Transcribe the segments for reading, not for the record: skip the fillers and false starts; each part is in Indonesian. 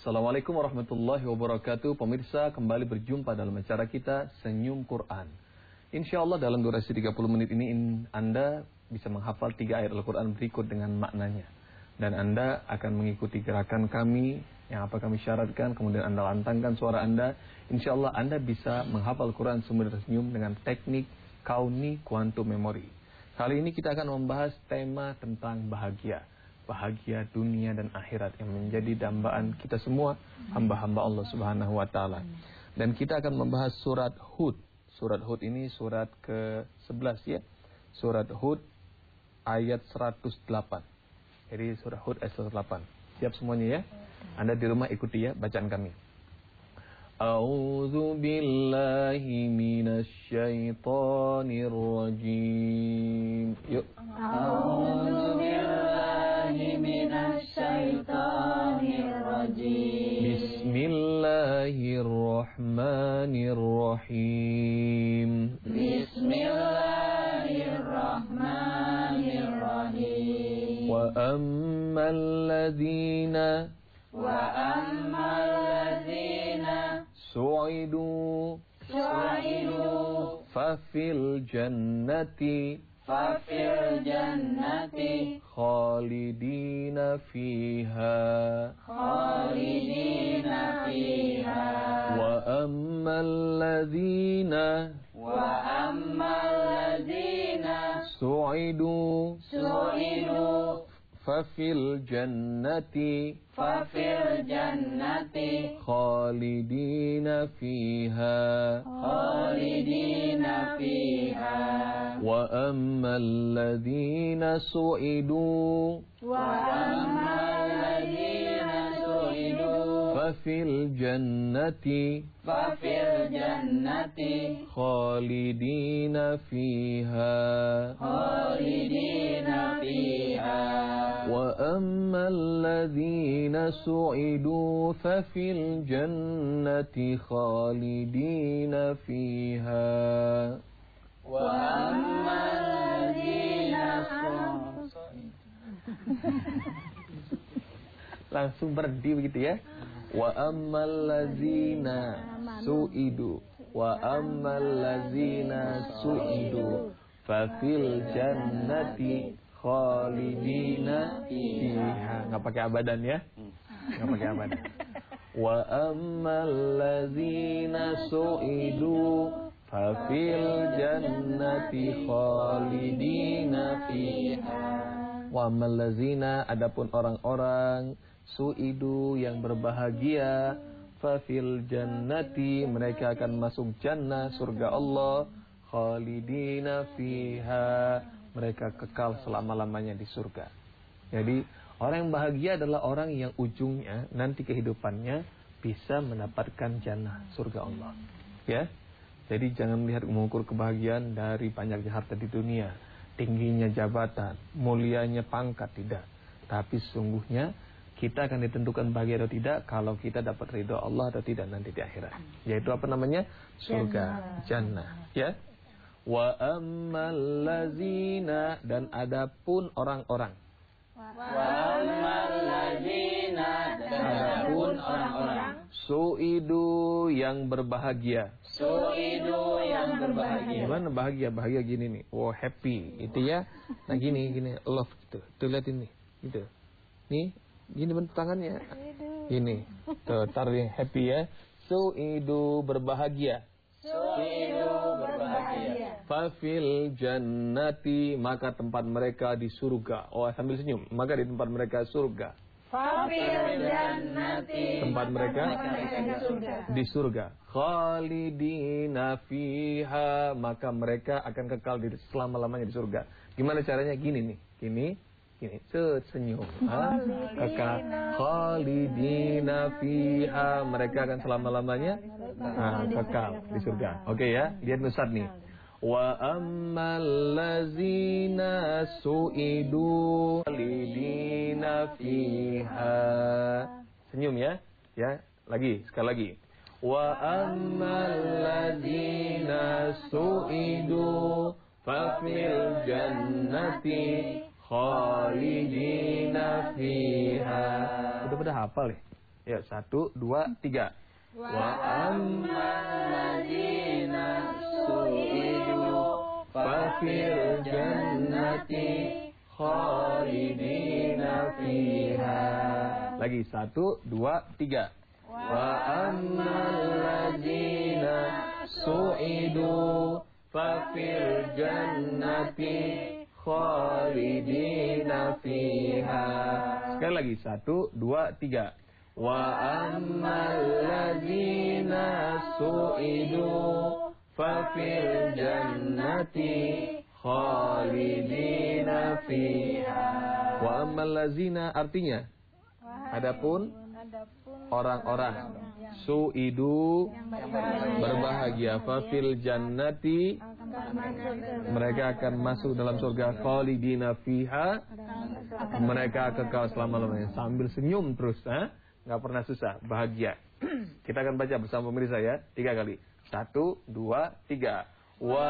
Assalamualaikum warahmatullahi wabarakatuh. Pemirsa, kembali berjumpa dalam acara kita Senyum Quran. Insya Allah dalam durasi 30 menit ini Anda bisa menghafal 3 ayat Al-Quran berikut dengan maknanya. Dan Anda akan mengikuti gerakan kami yang apa kami syaratkan. Kemudian Anda lantangkan suara Anda. Insya Allah Anda bisa menghafal Quran sumber senyum dengan teknik Kauni Quantum Memory. Kali ini kita akan membahas tema tentang bahagia. Bahagia dunia dan akhirat yang menjadi dambaan kita semua, hamba-hamba Allah Subhanahu wa taala. Dan kita akan membahas surat Hud. Surat Hud ini surat ke-11 ya. Surat Hud ayat 108. Jadi surat Hud ayat 108. Siap semuanya ya? Anda di rumah ikuti ya bacaan kami. A'udzu billahi minasy syaithanir rajim. Yuk. A'udzu billahi minasy syaithanir rajim. Bismillahirrahmanirrahim. Bismillahirrahmanirrahim. Wa ammal ladzina su'idu fafil jannati khalidina fiha wa ammal ladzina su'idu fafil jannati khalidina fiha wa ammal ladzina su'idu fafil jannati khalidina fiha wa ammal ladzina su'idu fafil jannati khalidina fiha wa ammal ladzina langsung berhenti begitu ya. Wa ammal ladzina su'idu wa ammal ladzina su'idu fafil jannati khalidina fiha. Enggak pakai abadan ya. Enggak pakai abadan. Wa ammal ladzina su'idu fafil jannati khalidina fiha. Wa ammal ladzina, adapun orang-orang su'idu yang berbahagia, fafil jannati, mereka akan masuk jannah, surga Allah, khalidina fiha, mereka kekal selama-lamanya di surga. Jadi orang yang bahagia adalah orang yang ujungnya nanti kehidupannya bisa mendapatkan jannah, surga Allah. Ya. Jadi jangan melihat mengukur kebahagiaan dari banyaknya harta di dunia, tingginya jabatan, mulianya pangkat, tidak. Tapi sesungguhnya kita akan ditentukan bahagia atau tidak kalau kita dapat ridho Allah atau tidak nanti di akhirat. Yaitu apa namanya? Surga, jannah. Ya. Wa ammal ladzina, dan adapun orang-orang. Su'idu yang berbahagia. Gimana bahagia? Bahagia gini nih. Oh, happy. Itu ya. Nah gini, love gitu. Tuh lihat ini. Gitu. Nih, gini bentuk tangannya. Gini. Tuh, taruh happy ya. Su'idu berbahagia. Fafil jannati, maka tempat mereka di surga. Oh, sambil senyum. Maka di tempat mereka surga. Fafil jannati, tempat mereka di surga. Khalidina fiha, maka mereka akan kekal di selama-lamanya di surga. Gimana caranya? Gini nih. Gini. Senyum. Kekal. Khalidina fiha, mereka akan selama-lamanya kekal di surga. Oke ya. Lihat nusat nih. Wa ammal ladzina su'idu khalidina fiha. Senyum ya. Ya, lagi, sekali lagi. Wa ammal ladzina su'idu fafil jannati khalidina fiha. Udah pada hafal ya? Ya, 1, 2, 3. Wa ammaladzina su'idu fafil jannati khalidina fiha. Lagi 1, 2, 3. Wa ammaladzina su'idu fafil jannati khalidina fiha. Sekali lagi 1, 2, 3. Wa ammaladzina su'idu fafil jannati khalidina fiha. Wa amallazina artinya adapun orang-orang su'idu berbahagia fafil jannati mereka akan masuk dalam surga khalidina fiha, mereka kekal selama-lamanya. Sambil senyum terus, nggak pernah susah, bahagia. Kita akan baca bersama pemirsa ya, 3 kali. 1, 2, 3. Wa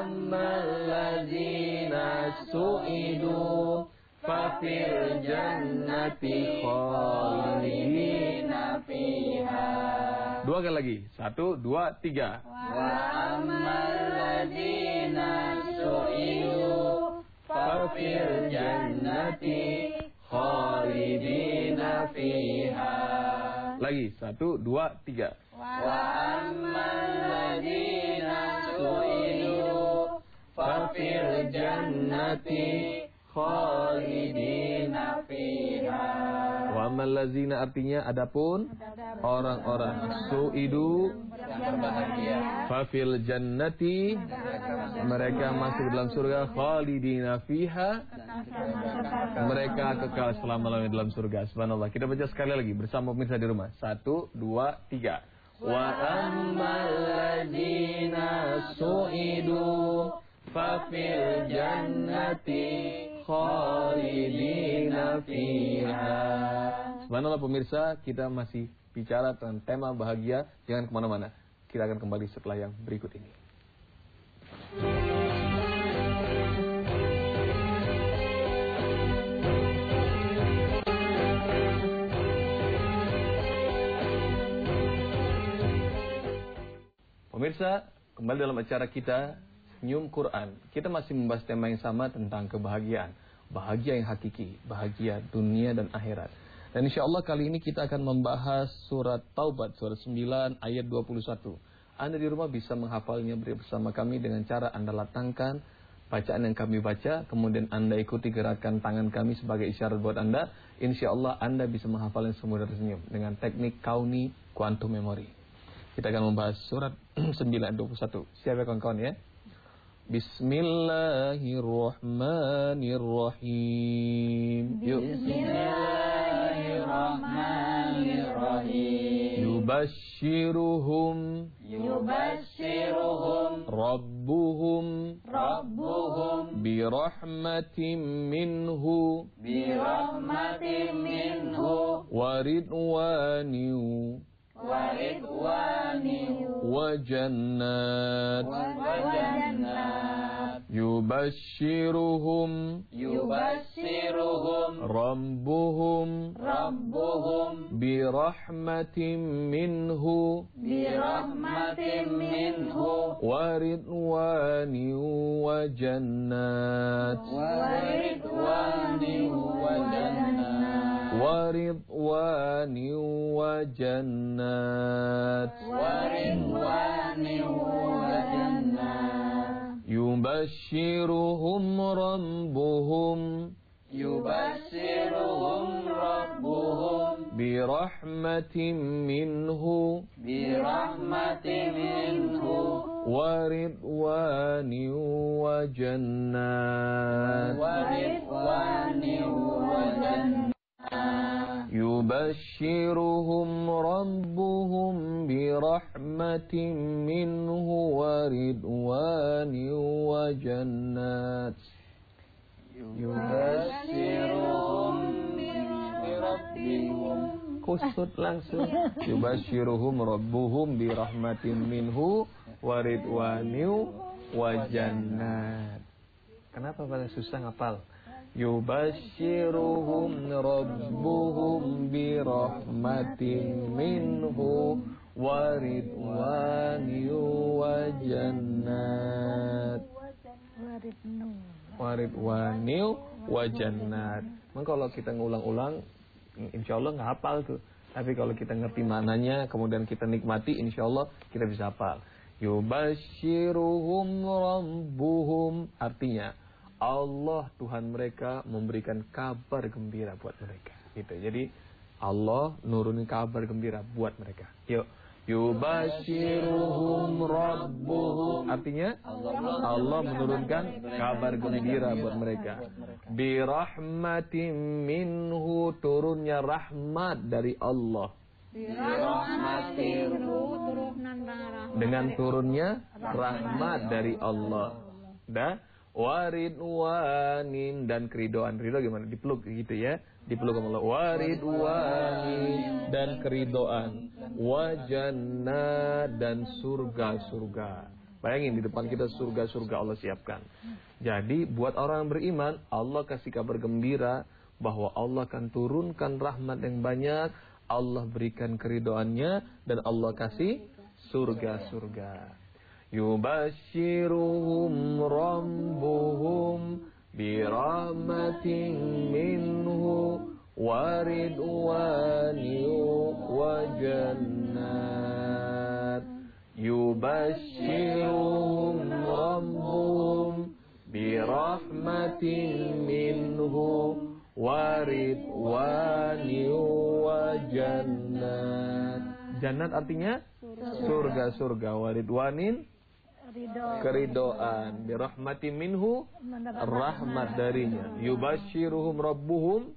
amalladzina su'idu fafil jannati khalidina fiha. 2 kali lagi. 1, 2, 3. Wa amalladzina su'idu fafil jannati khalidina fiha. Lagi. 1, 2, 3. Wa amalladzina su'idu fafil jannati khalidina fiha. Wa amallazina artinya adapun orang-orang su'idu berbahagia fafil jannati mereka masuk dalam surga khalidina fiha, mereka kekal selama-lamanya dalam surga. Subhanallah. Kita baca sekali lagi bersama pemirsa di rumah. 1, 2, 3. Wa amalladzina su'idu fafil jannati khalidina fiha. Subhanallah pemirsa, kita masih bicara tentang tema bahagia. Jangan kemana-mana. Kita akan kembali setelah yang berikut ini. Pemirsa, kembali dalam acara kita Senyum Quran. Kita masih membahas tema yang sama tentang kebahagiaan. Bahagia yang hakiki, bahagia dunia dan akhirat. Dan insya Allah kali ini kita akan membahas surat Taubat, surat 9 ayat 21. Anda di rumah bisa menghafalnya bersama kami dengan cara Anda latangkan bacaan yang kami baca, kemudian Anda ikuti gerakan tangan kami sebagai isyarat buat Anda. Insya Allah Anda bisa menghafalnya semua dari senyum dengan teknik Kauni Quantum Memory. Kita akan membahas surat 9 ayat 21. Siapa kawan-kawan ya? Bismillahirrahmanirrahim. Yuk. Bismillahirrahmanirrahim. Yubashshiruhum Rabbuhum birahmatin minhu waridwaniu وجنات يبشرهم ربهم برحمة منه ورضوان وجنات يبشرهم ربهم برحمة منه ورضوان وجنات يبشرهم ربهم برحمة منه ورضوان وجنات يبشرهم بربهم kusut langsung yubasyiruhum rabbuhum birahmatin minhu waridwaniu wajannat. Kenapa pada susah ngapal? Yubashiruhum rabbuhum birahmatin minhu wa ridwani wa jannat. Waridwani wa jannat. Maka kalau kita ngulang-ulang, insya Allah nggak hafal tuh. Tapi kalau kita ngerti maknanya, kemudian kita nikmati, insya Allah kita bisa hafal. Yubashiruhum rabbuhum, artinya Allah Tuhan mereka memberikan kabar gembira buat mereka. Gitu. Jadi Allah nurunin kabar gembira buat mereka. Yuk. Yubashiruhum rabbuhum, artinya Allah menurunkan kabar gembira buat mereka. Birahmatin minhu, turunnya rahmat dari Allah. Dengan turunnya rahmat dari Allah. Waridwanin, dan keridoan. Ridho gimana? Dipeluk gitu ya. Dipeluk sama Allah. Waridwanin, dan keridoan. Wajannat, dan surga-surga. Bayangin di depan kita surga-surga Allah siapkan. Jadi buat orang yang beriman, Allah kasih kabar gembira bahwa Allah akan turunkan rahmat yang banyak. Allah berikan keridoannya, dan Allah kasih surga-surga. Yubashiruhum rabbuhum birahmatin minhu wa ridwani wa jannat. Yubashiruhum rabbuhum birahmatin minhu wa ridwani wa jannat. Jannat artinya surga-surga, wa ridwanin, keridoan, birahmati minhu, rahmat darinya. Yubashiruhum rabbuhum,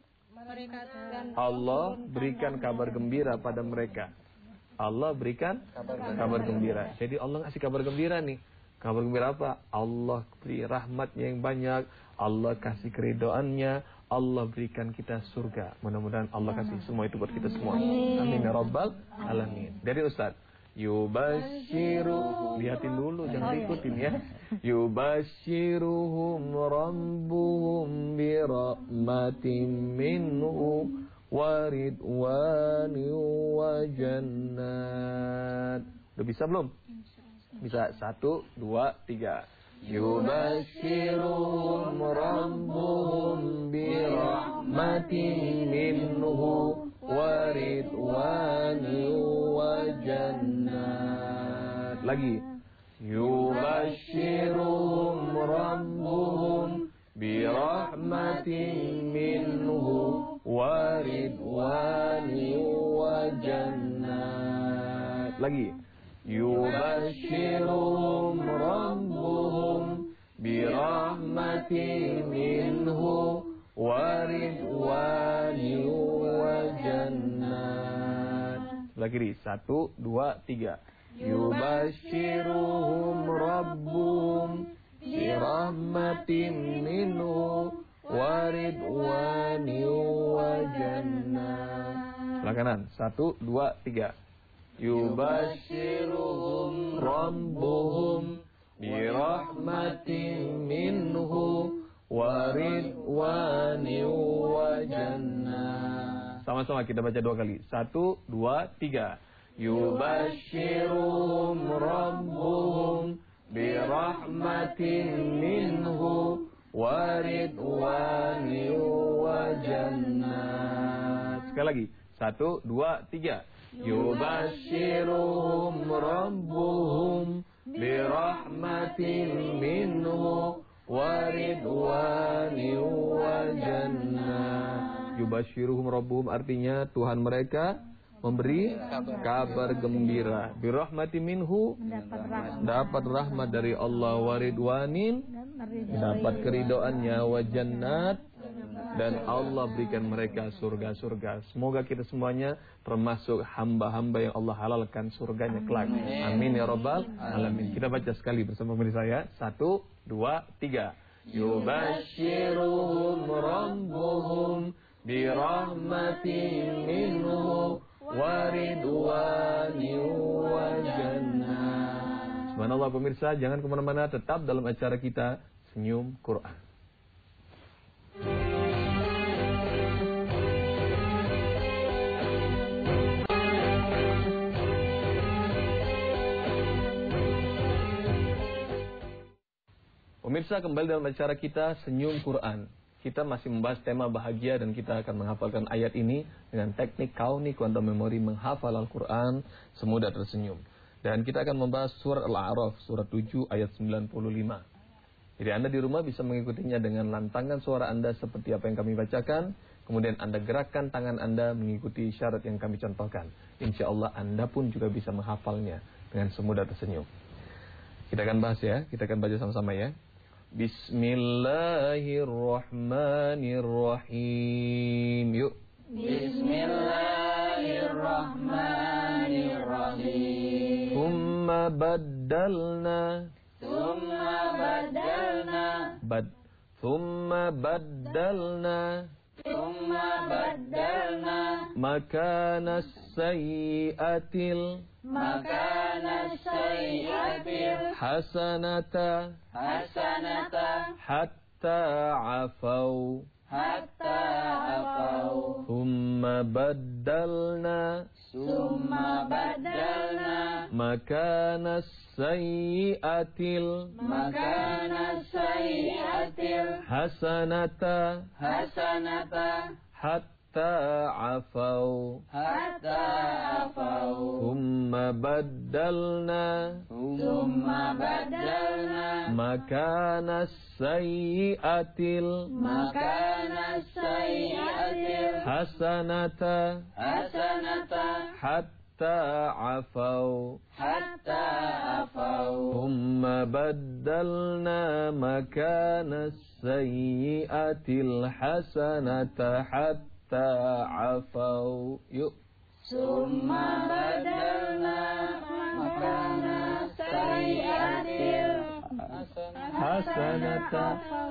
Allah berikan kabar gembira pada mereka. Allah berikan kabar gembira. Jadi Allah ngasih kabar gembira nih. Kabar gembira apa? Allah beri rahmatnya yang banyak, Allah kasih keridoannya, Allah berikan kita surga. Mudah-mudahan Allah kasih semua itu buat kita semua. Amin ya rabbal alamin. Dari Ustaz, yubashiru, lihatin dulu, jangan ikutin ya. Yubashiruhum rabbuhum birahmatin minhu wa ridwani wa jannat. Udah bisa belum? Bisa. 1, 2, 3. Yubashiruhum rabbuhum birahmatin minhu wa ridwani wa jannat. Lagi. Yubashiruhum rabbuhum birahmatin minhu wa ridwani wa jannat. Lagi. Yubashiruhum rabbuhum birahmatin minhu wa ridwani wa jannat. Lagi 1, 2, 3. Yubashiruhum rabbuhum birahmatin minhu wa ridwani wa jannat. Sebelah kanan. 1, 2, 3. Yubashiruhum rabbuhum birahmatin minhu wa ridwani wa jannah. Sama-sama kita baca 2 kali. 1, 2, 3. Yubashiruhum rabbuhum birahmatin minhu wa ridwani wa jannah. Sekali lagi. 1, 2, 3. Yubashiruhum rabbuhum birahmatin minhu wa ridwani wa jannah. Yubashiruhum rabbuhum artinya Tuhan mereka memberi kabar gembira. Birahmatin minhu, dapat rahmat dari Allah. Wa ridwanin, dapat keridoannya. Wa jannat, dan Allah berikan mereka surga-surga. Semoga kita semuanya termasuk hamba-hamba yang Allah halalkan surganya kelak. Amin ya rabbal alamin. Kita baca sekali bersama saya. 1, 2, 3. Yubashiruhum rabbuhum birahmatin minhu wa ridwani wa jannah. Subhanallah pemirsa, jangan kemana-mana, tetap dalam acara kita Senyum Quran. Pemirsa, kembali dalam acara kita Senyum Quran. Kita masih membahas tema bahagia dan kita akan menghafalkan ayat ini dengan teknik Kauni Quantum Memory menghafal Al-Quran semudah tersenyum. Dan kita akan membahas surat Al-A'raf, surat 7 ayat 95. Jadi Anda di rumah bisa mengikutinya dengan lantangan suara Anda seperti apa yang kami bacakan. Kemudian Anda gerakkan tangan Anda mengikuti syarat yang kami contohkan. Insya Allah Anda pun juga bisa menghafalnya dengan semudah tersenyum. Kita akan bahas ya, kita akan baca sama-sama ya. Bismillahirrahmanirrahim. Yuk. Bismillahirrahmanirrahim. Thumma baddalna. Thumma baddalna. Thumma baddalna. Thumma baddalna. Makana sayyi'atil. Makana sayyi'atil. Hasanata. Hasanata. Hatta afau. Hatta afau. Thumma baddalna. Thumma baddalna. Makana sayyi'atil. Makana sayyi'atil. Hasanata. Hasanata. Hatta afau. Hatta afau. Thumma baddalna. Thumma baddalna. Makana sayyi'atil. Makana sayyi'atil. Hasanata. Hasanata. Hatta afau. Hatta afau. Thumma baddalna makana sayyi'atil hasanata hatta afau. Yuk. Summa badalna makana sayyi'atil Hasanata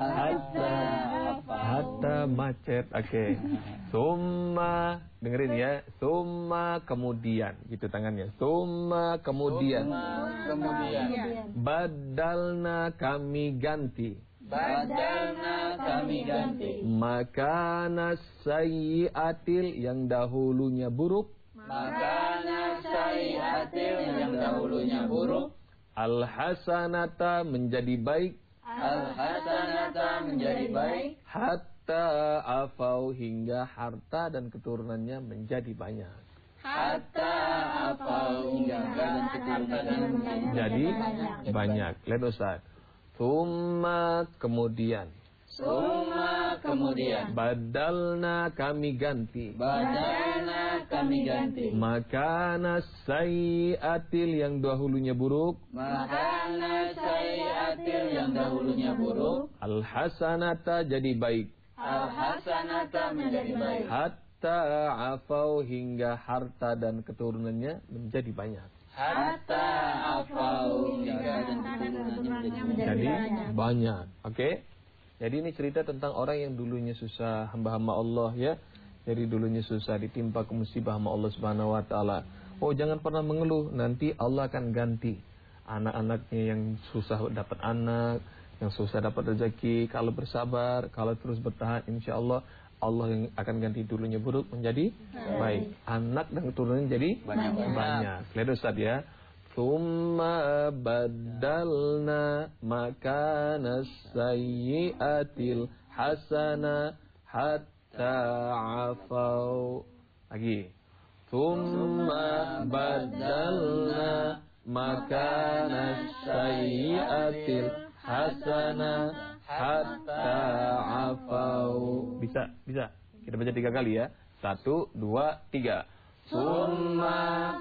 hatta macet. Oke. Summa, dengerin ya. Summa kemudian, gitu tangannya. Summa kemudian. Kemudian Badalna kami ganti. badalna kami ganti. Makana sayyi'atil yang dahulunya buruk. Makana sayyi'atil yang dahulunya buruk. Al-hasanata menjadi baik. Al-hasanata menjadi baik. Hatta afau hingga harta dan keturunannya menjadi banyak. Hatta afau hingga dan keturunannya menjadi Jadi banyak. Lihat Ustaz. Thumma kemudian. Summa kemudian Badalna kami ganti. badalna kami ganti. Makana sayyi'atil yang dahulunya buruk. Makana sayyi'atil yang dahulunya buruk. Al-hasanata jadi baik. Al-hasanata menjadi baik. Hatta afau hingga harta dan keturunannya menjadi banyak. Hatta afau hingga dan keturunannya menjadi Jadi banyak. banyak. Oke. Jadi ini cerita tentang orang yang dulunya susah, hamba-hamba Allah ya. Jadi dulunya susah, ditimpa ke musibah sama Allah Subhanahu wa taala. Oh, jangan pernah mengeluh, nanti Allah akan ganti. Anak-anaknya yang susah dapat anak, yang susah dapat rezeki, kalau bersabar, kalau terus bertahan, insya Allah Allah yang akan ganti dulunya buruk menjadi baik. Anak dan keturunan jadi banyak. Lihat Ustaz ya. Thumma badalna makana sayyi'atil hasana hatta afau. Lagi. Thumma badalna makana sayyi'atil hasana hatta afau. Bisa. Kita baca 3 kali ya. 1, 2, 3. Summa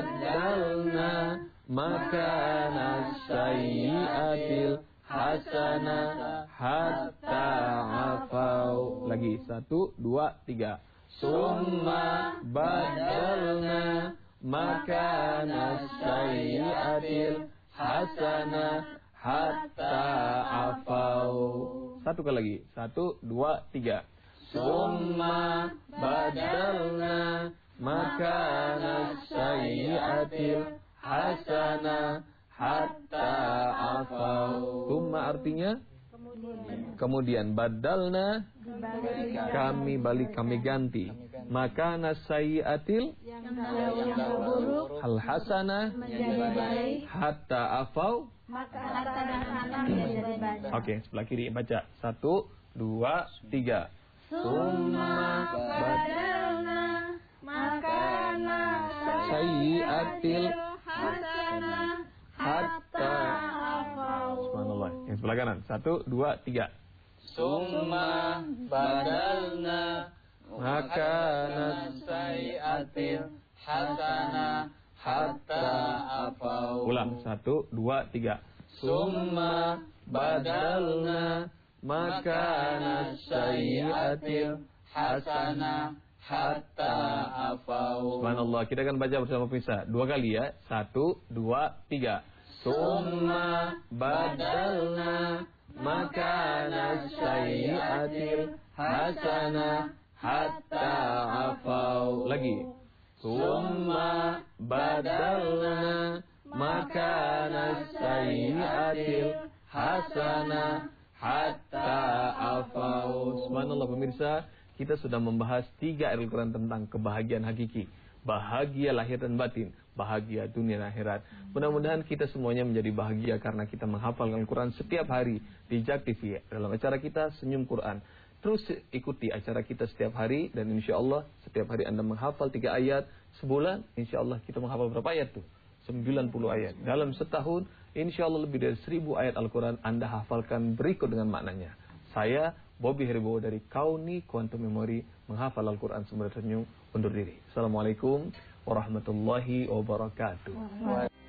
badalna makana sayyi'atil hasana hatta afau. Lagi 1, 2, 3. Summa badalna makana sayyi'atil hasana hatta afau. 1 kali lagi. 1, 2, 3. Summa badalna makana sayyi'atil hasana hatta afau. Summa artinya kemudian. Badalna kami ganti. Maka nasaiatil yang buruk hal hasanah menjadi baik, hatta afau. maka hasanah menjadi baik. Oke, sebelah kiri baca 1, 2, 3. Summa badalna makana Sayyiatil hasanah hatta. afau. Subhanallah. Yang sebelah kanan 1, 2, 3. Summa badalna Makana sayyiatil hasanah hatta afau. Ulang 1, 2, 3. Summa badalna makana sayyiatil hasanah hatta afau. Subhanallah. Kita akan baca bersama pemirsa 2 kali ya. 1, 2, 3. Summa badalna makana sayyiatil hasanah hatta afau. Lagi. Summa badalna makana sayyiatil hasanah hatta afau. Subhanallah pemirsa, kita sudah membahas 3 ayat Al-Quran tentang kebahagiaan hakiki. Bahagia lahir dan batin, bahagia dunia dan akhirat. Mudah-mudahan kita semuanya menjadi bahagia karena kita menghafal Al-Quran setiap hari di JAK TV dalam acara kita Senyum Quran. Terus ikuti acara kita setiap hari dan insya Allah setiap hari Anda menghafal 3 ayat. Sebulan insya Allah kita menghafal berapa ayat tuh? 90 ayat. Dalam setahun insya Allah lebih dari 1000 ayat Al-Quran Anda hafalkan berikut dengan maknanya. Saya Bobby Heribowo dari Kauni Quantum Memory menghafal Al-Quran Sumber Senyum undur diri. Assalamualaikum warahmatullahi wabarakatuh.